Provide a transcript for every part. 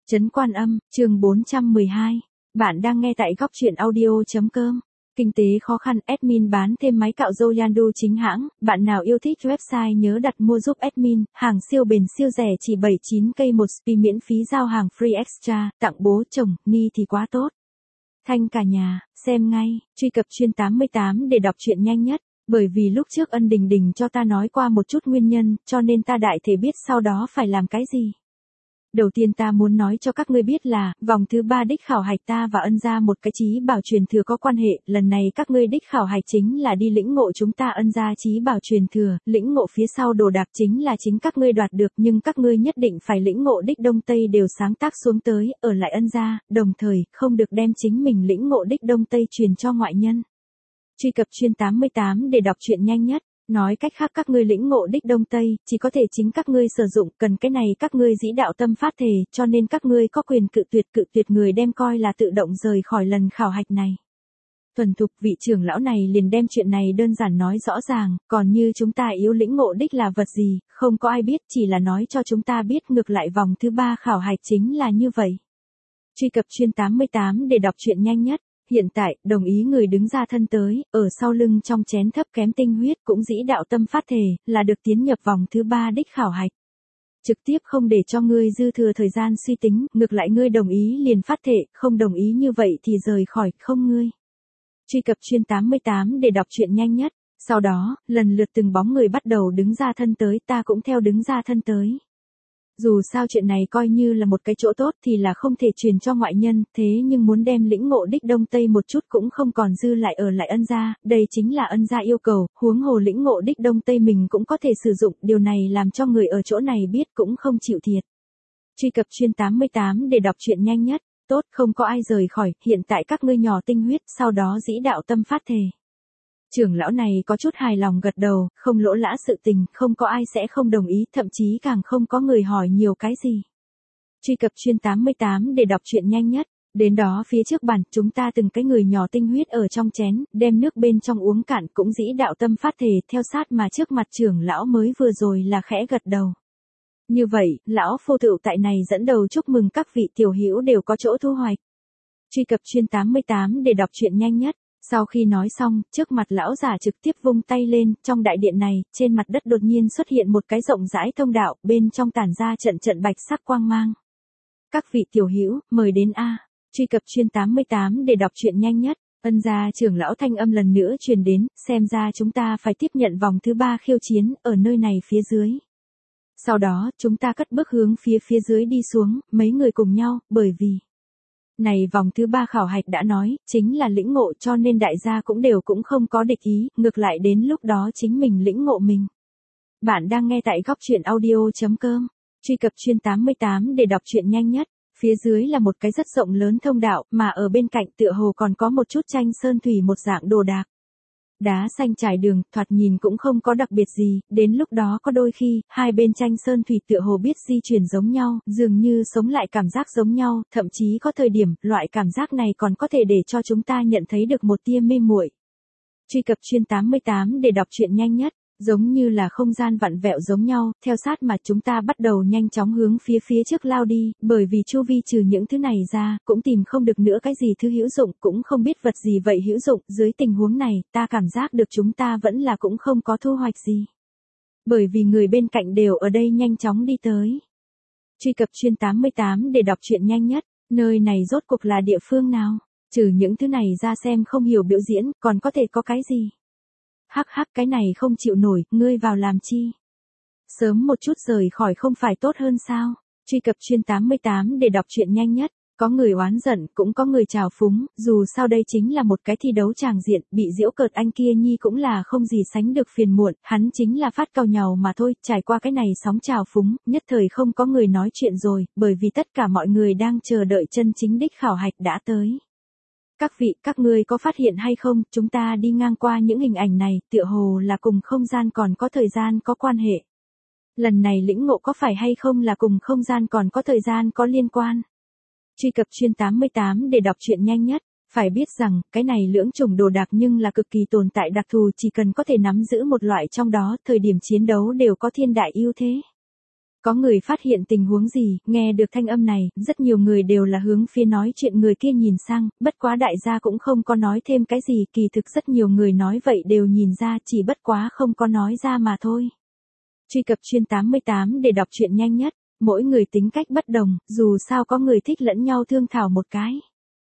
Trấn Quan Âm, chương 412. Bạn đang nghe tại góc truyện audio.com. Kinh tế khó khăn, admin bán thêm máy cạo râu Yandu chính hãng. Bạn nào yêu thích website nhớ đặt mua giúp admin. Hàng siêu bền siêu rẻ chỉ 79k một spi, miễn phí giao hàng free extra. Tặng bố chồng, ni thì quá tốt. Thanh cả nhà, xem ngay. Truy cập chuyên 88 để đọc truyện nhanh nhất. Bởi vì lúc trước Ân Đình Đình cho ta nói qua một chút nguyên nhân, cho nên ta đại thể biết sau đó phải làm cái gì. Đầu tiên ta muốn nói cho các ngươi biết là, vòng thứ 3 đích khảo hạch ta và Ân gia một cái chí bảo truyền thừa có quan hệ, lần này các ngươi đích khảo hạch chính là đi lĩnh ngộ chúng ta Ân gia chí bảo truyền thừa, lĩnh ngộ phía sau đồ đạc chính là chính các ngươi đoạt được, nhưng các ngươi nhất định phải lĩnh ngộ đích Đông Tây đều sáng tác xuống tới, ở lại Ân gia, đồng thời, không được đem chính mình lĩnh ngộ đích Đông Tây truyền cho ngoại nhân. Truy cập chuyên 88 để đọc truyện nhanh nhất. Nói cách khác các ngươi lĩnh ngộ đích Đông Tây, chỉ có thể chính các ngươi sử dụng, cần cái này các ngươi dĩ đạo tâm phát thề, cho nên các ngươi có quyền cự tuyệt người đem coi là tự động rời khỏi lần khảo hạch này. Thuần thục vị trưởng lão này liền đem chuyện này đơn giản nói rõ ràng, còn như chúng ta yếu lĩnh ngộ đích là vật gì, không có ai biết, chỉ là nói cho chúng ta biết ngược lại vòng thứ 3 khảo hạch chính là như vậy. Truy cập chuyên 88 để đọc truyện nhanh nhất. Hiện tại, đồng ý người đứng ra thân tới, ở sau lưng trong chén thấp kém tinh huyết cũng dĩ đạo tâm phát thề, là được tiến nhập vòng thứ 3 đích khảo hạch. Trực tiếp không để cho ngươi dư thừa thời gian suy tính, ngược lại ngươi đồng ý liền phát thệ, không đồng ý như vậy thì rời khỏi, không ngươi. Truy cập chuyên 88 để đọc truyện nhanh nhất. Sau đó, lần lượt từng bóng người bắt đầu đứng ra thân tới, ta cũng theo đứng ra thân tới. Dù sao chuyện này coi như là một cái chỗ tốt thì là không thể truyền cho ngoại nhân, thế nhưng muốn đem lĩnh ngộ đích Đông Tây một chút cũng không còn dư lại ở lại Ân gia, đây chính là Ân gia yêu cầu, huống hồ lĩnh ngộ đích Đông Tây mình cũng có thể sử dụng, điều này làm cho người ở chỗ này biết cũng không chịu thiệt. Truy cập chuyên 88 để đọc truyện nhanh nhất, tốt không có ai rời khỏi, hiện tại các ngươi nhỏ tinh huyết, sau đó dĩ đạo tâm phát thề. Trưởng lão này có chút hài lòng gật đầu, không lỗ lã sự tình, không có ai sẽ không đồng ý, thậm chí càng không có người hỏi nhiều cái gì. Truy cập chuyên 88 để đọc truyện nhanh nhất. Đến đó phía trước bàn, chúng ta từng cái người nhỏ tinh huyết ở trong chén, đem nước bên trong uống cạn cũng dĩ đạo tâm phát thề, theo sát mà trước mặt trưởng lão mới vừa rồi là khẽ gật đầu. Như vậy, lão phô tựu tại này dẫn đầu chúc mừng các vị tiểu hữu đều có chỗ thu hoạch. Truy cập chuyên 88 để đọc truyện nhanh nhất. Sau khi nói xong, trước mặt lão giả trực tiếp vung tay lên, trong đại điện này, trên mặt đất đột nhiên xuất hiện một cái rộng rãi thông đạo, bên trong tản ra trận bạch sắc quang mang. Các vị tiểu hữu, mời đến A. Truy cập chuyên 88 để đọc truyện nhanh nhất. Ân gia trưởng lão thanh âm lần nữa truyền đến, xem ra chúng ta phải tiếp nhận vòng thứ 3 khiêu chiến, ở nơi này phía dưới. Sau đó, chúng ta cất bước hướng phía dưới đi xuống, mấy người cùng nhau, bởi vì này vòng thứ 3 khảo hạch đã nói, chính là lĩnh ngộ, cho nên đại gia cũng không có địch ý, ngược lại đến lúc đó chính mình lĩnh ngộ mình. Bạn đang nghe tại góc truyện audio.com. Truy cập chuyên 88 để đọc truyện nhanh nhất. Phía dưới là một cái rất rộng lớn thông đạo, mà ở bên cạnh tựa hồ còn có một chút tranh sơn thủy một dạng đồ đạc. Đá xanh trải đường, thoạt nhìn cũng không có đặc biệt gì, đến lúc đó có đôi khi, hai bên tranh sơn thủy tựa hồ biết di chuyển giống nhau, dường như sống lại cảm giác giống nhau, thậm chí có thời điểm, loại cảm giác này còn có thể để cho chúng ta nhận thấy được một tia mê muội. Truy cập chuyên 88 để đọc truyện nhanh nhất. Giống như là không gian vặn vẹo giống nhau, theo sát mà chúng ta bắt đầu nhanh chóng hướng phía trước lao đi, bởi vì chu vi trừ những thứ này ra, cũng tìm không được nữa cái gì thứ hữu dụng, cũng không biết vật gì vậy hữu dụng, dưới tình huống này, ta cảm giác được chúng ta vẫn là cũng không có thu hoạch gì. Bởi vì người bên cạnh đều ở đây nhanh chóng đi tới. Truy cập chuyên 88 để đọc truyện nhanh nhất, nơi này rốt cuộc là địa phương nào? Trừ những thứ này ra xem không hiểu biểu diễn, còn có thể có cái gì? Hắc cái này không chịu nổi, ngươi vào làm chi? Sớm một chút rời khỏi không phải tốt hơn sao? Truy cập chuyên 88 để đọc truyện nhanh nhất. Có người oán giận, cũng có người trào phúng, dù sao đây chính là một cái thi đấu tràng diện, bị giễu cợt anh kia nhi cũng là không gì sánh được phiền muộn, hắn chính là phát càu nhàu mà thôi, trải qua cái này sóng trào phúng, nhất thời không có người nói chuyện rồi, bởi vì tất cả mọi người đang chờ đợi chân chính đích khảo hạch đã tới. Các vị, các ngươi có phát hiện hay không, chúng ta đi ngang qua những hình ảnh này, tựa hồ là cùng không gian còn có thời gian có quan hệ. Lần này lĩnh ngộ có phải hay không là cùng không gian còn có thời gian có liên quan. Truy cập chuyên 88 để đọc truyện nhanh nhất. Phải biết rằng, cái này lưỡng chủng đồ đạc nhưng là cực kỳ tồn tại đặc thù, chỉ cần có thể nắm giữ một loại trong đó, thời điểm chiến đấu đều có thiên đại ưu thế. Có người phát hiện tình huống gì, nghe được thanh âm này, rất nhiều người đều là hướng phía nói chuyện người kia nhìn sang, bất quá đại gia cũng không có nói thêm cái gì, kỳ thực rất nhiều người nói vậy đều nhìn ra, chỉ bất quá không có nói ra mà thôi. Truy cập chuyên 88 để đọc truyện nhanh nhất, mỗi người tính cách bất đồng, dù sao có người thích lẫn nhau thương thảo một cái.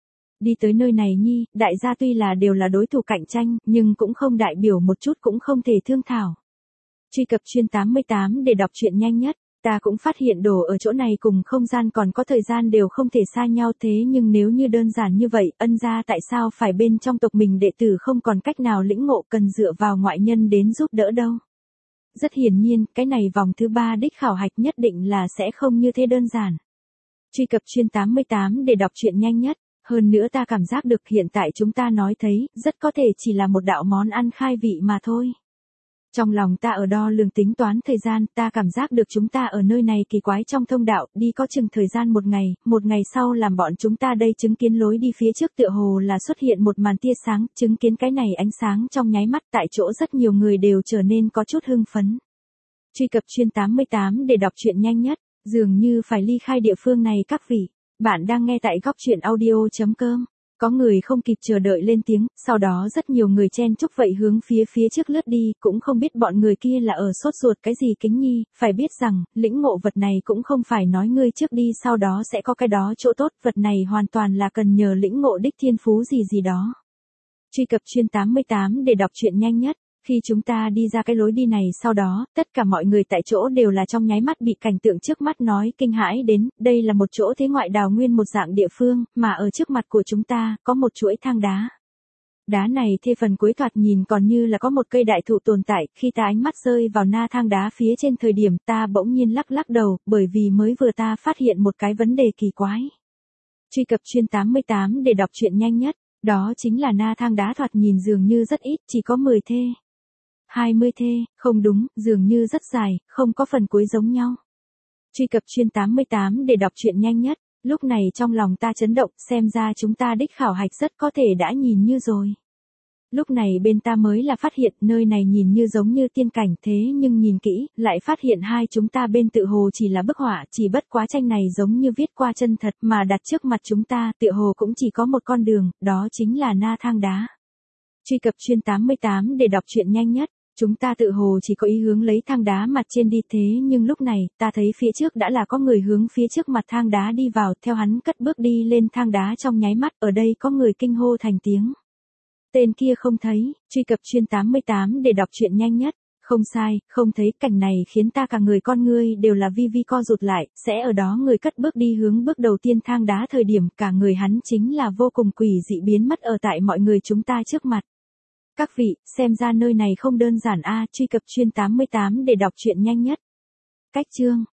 Đi tới nơi này nhi, đại gia tuy là đều là đối thủ cạnh tranh, nhưng cũng không đại biểu một chút cũng không thể thương thảo. Truy cập chuyên 88 để đọc truyện nhanh nhất. Ta cũng phát hiện đồ ở chỗ này cùng không gian còn có thời gian đều không thể xa nhau, thế nhưng nếu như đơn giản như vậy, ân gia tại sao phải bên trong tộc mình đệ tử không còn cách nào lĩnh ngộ, cần dựa vào ngoại nhân đến giúp đỡ đâu. Rất hiển nhiên, cái này vòng thứ 3 đích khảo hạch nhất định là sẽ không như thế đơn giản. Truy cập chuyên 88 để đọc truyện nhanh nhất. Hơn nữa ta cảm giác được hiện tại chúng ta nói thấy, rất có thể chỉ là một đạo món ăn khai vị mà thôi. Trong lòng ta ở đo lường tính toán thời gian, ta cảm giác được chúng ta ở nơi này kỳ quái trong thông đạo, đi có chừng thời gian một ngày sau làm bọn chúng ta đây chứng kiến lối đi phía trước tựa hồ là xuất hiện một màn tia sáng, chứng kiến cái này ánh sáng trong nháy mắt tại chỗ rất nhiều người đều trở nên có chút hưng phấn. Truy cập chuyên 88 để đọc truyện nhanh nhất, dường như phải ly khai địa phương này các vị. Bạn đang nghe tại góc truyện audio.com. Có người không kịp chờ đợi lên tiếng, sau đó rất nhiều người chen chúc vậy hướng phía trước lướt đi, cũng không biết bọn người kia là ở sốt ruột cái gì Kính Nhi, phải biết rằng, lĩnh ngộ vật này cũng không phải nói ngươi trước đi sau đó sẽ có cái đó chỗ tốt, vật này hoàn toàn là cần nhờ lĩnh ngộ đích thiên phú gì đó. Truy cập chuyên 88 để đọc truyện nhanh nhất. Khi chúng ta đi ra cái lối đi này sau đó, tất cả mọi người tại chỗ đều là trong nháy mắt bị cảnh tượng trước mắt nói kinh hãi đến, đây là một chỗ thế ngoại đào nguyên một dạng địa phương, mà ở trước mặt của chúng ta, có một chuỗi thang đá. Đá này thê phần cuối thoạt nhìn còn như là có một cây đại thụ tồn tại, khi ta ánh mắt rơi vào na thang đá phía trên thời điểm ta bỗng nhiên lắc đầu, bởi vì mới vừa ta phát hiện một cái vấn đề kỳ quái. Truy cập chuyên 88 để đọc truyện nhanh nhất, đó chính là na thang đá thoạt nhìn dường như rất ít, chỉ có 10 thê. 20 thê, không đúng, dường như rất dài, không có phần cuối giống nhau. Truy cập chuyên 88 để đọc truyện nhanh nhất, lúc này trong lòng ta chấn động, xem ra chúng ta đích khảo hạch rất có thể đã nhìn như rồi. Lúc này bên ta mới là phát hiện nơi này nhìn như giống như tiên cảnh thế nhưng nhìn kỹ, lại phát hiện hai chúng ta bên tự hồ chỉ là bức họa, chỉ bất quá tranh này giống như viết qua chân thật mà đặt trước mặt chúng ta, tựa hồ cũng chỉ có một con đường, đó chính là na thang đá. Truy cập chuyên 88 để đọc truyện nhanh nhất. Chúng ta tự hồ chỉ có ý hướng lấy thang đá mặt trên đi thế nhưng lúc này, ta thấy phía trước đã là có người hướng phía trước mặt thang đá đi vào, theo hắn cất bước đi lên thang đá trong nháy mắt, ở đây có người kinh hô thành tiếng. Tên kia không thấy, truy cập chuyên 88 để đọc truyện nhanh nhất. Không sai, không thấy, cảnh này khiến ta cả người con ngươi đều là vi co rụt lại, sẽ ở đó người cất bước đi hướng bước đầu tiên thang đá thời điểm cả người hắn chính là vô cùng quỷ dị biến mất ở tại mọi người chúng ta trước mặt. Các vị, xem ra nơi này không đơn giản a, truy cập chuyên 88 để đọc truyện nhanh nhất. Cách chương